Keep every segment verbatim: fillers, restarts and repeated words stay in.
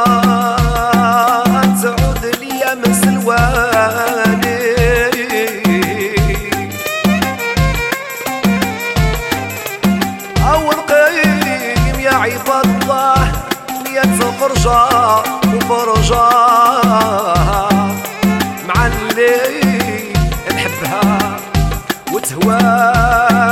تعود ليا من سلواني أول قيم يا عباد الله نية فرجة وفرجة مع اللي نحبها وتهواني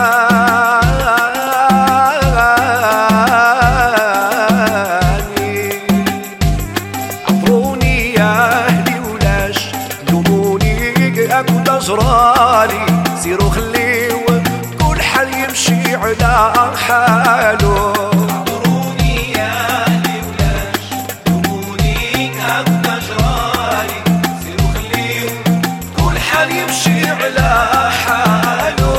عطروني يا أهلي ولاش تلوموني أكون جرالي سيروا خليو كل حال يمشي على حالو عطروني يا أهلي ولاش تلوموني أكون جرالي سيروا خليو كل حال يمشي على حالو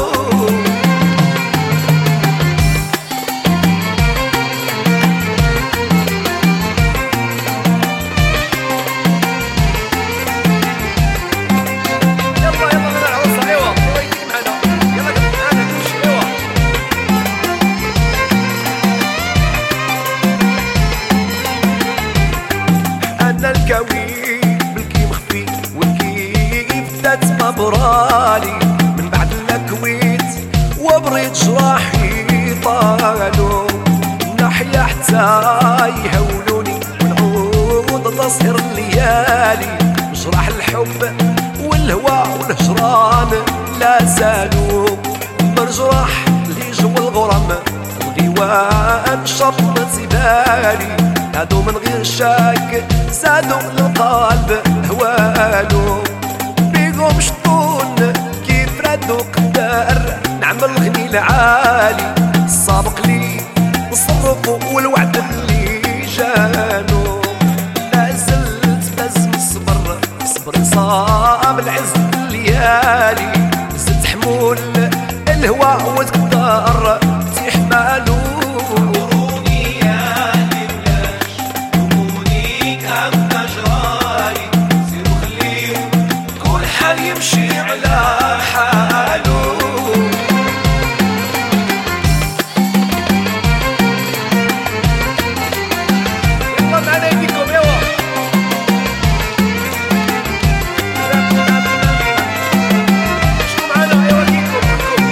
الكوي بالكي مخفي والكيف ذات ما برالي من بعد الكويت وبريد جراحي طالو ناحية حتى يهولوني ونعود تصهر الليالي مجرح الحب والهوى والهجران لا زالوا مرجرح اللي جوا الغرام الغيوان شرط زبالي هادو من غير شك زادو للقلب هوالو بيقوم شطون كيف ردو قدر نعمل غني العالي السابق لي الصرف والوعد اللي جانو لا زلت لازم الصبر صبر صام العز الليالي زدت حمول الهوى وتقدر تحمالو يمشي على حاله يلا معنا يديكم يوا شنو معنا يوا يديكم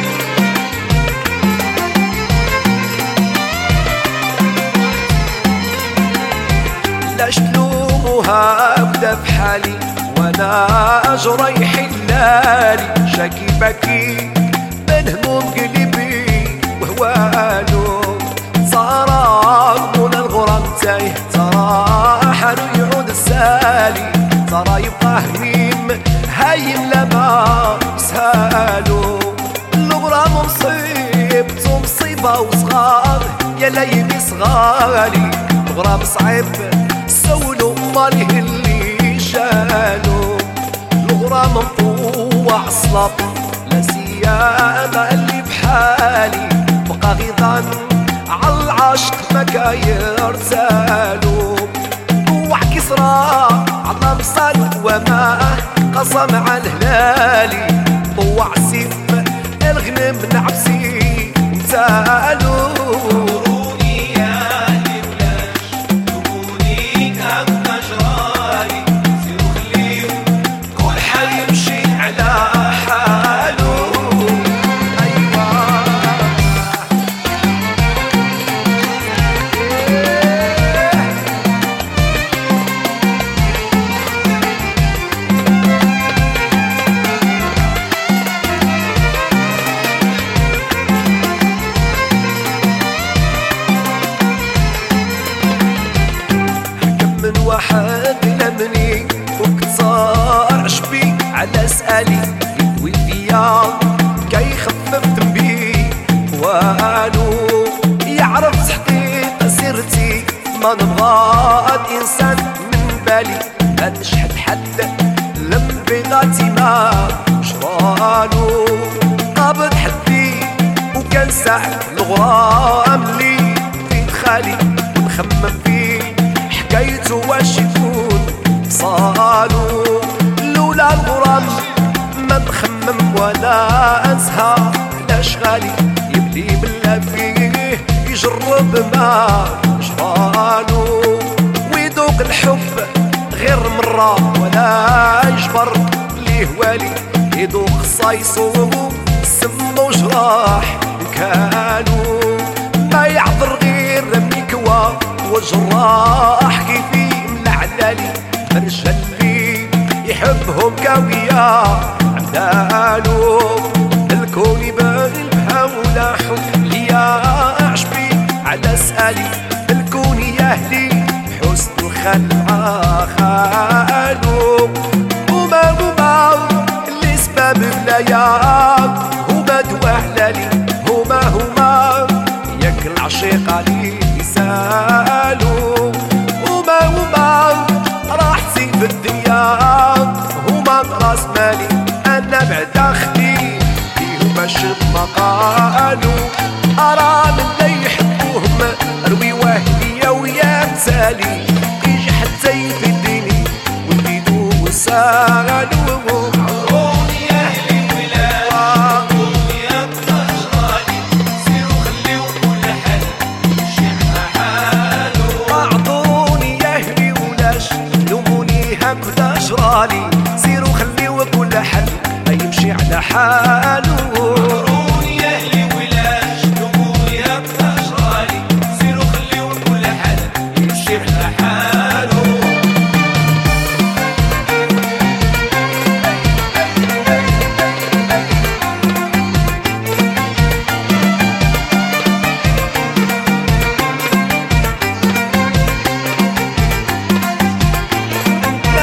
لاش تلوموها ابدا بحالي وانا جريح الليالي شاكي بكي من هموم قلبي وهوالو ترى من الغرام تايه ترى حانو يعود السالي ترى يبقى هميم هايم لما سهالو الغرام مصيبته مصيبة وصغار يا ليلي صغالي الغرام صعيب سولو ماليه اللي شالو الغرام مطوع صلاب لا سيما اللي بحالي بقى غيظان عالعشق ما كايرتالو طوع كسرى عطى مصال وما قسم على الهلالي طوع سيف الغنم نعبسي وتالو واحد لمني وكتار عشبي على سألي يدوي فيا كي خفف ذنبي والو يعرف تحقيق سيرتي ما نبغى الإنسان من بالي ما نشحد حد لم بغاتي ما شرالو قابض حدي وكان ساعد الغرام لي في دخالي ونخمم فيه حكايته واش يكون صالو لولا الغرام ما نخمم ولا انسى علاش غالي يبلي بلا فيه يجرب ما جرالو ويدوق يدوق الحب غير مرة ولا يجبر ليه والي يدوق صايصو سمو جراح كانوا ما يعذر غير ميكوا وجراح كيفي ملعلالي الرجال اللي يحبهم كاوية عمدالو الكون يبان الهولا حب ليا عشبي على سالي الكون يهلي حسن الخلعة خالو وما وما اللي سبب بلايا هما دوهلالي هما هما ياك العشيقة اللي يسالو وما هما راح تزيد في الدنيا هما راس مالي انا بعد اختي هما شب ما قالوا ارى من اللي يحبوهم روي وهدي ويا مسالي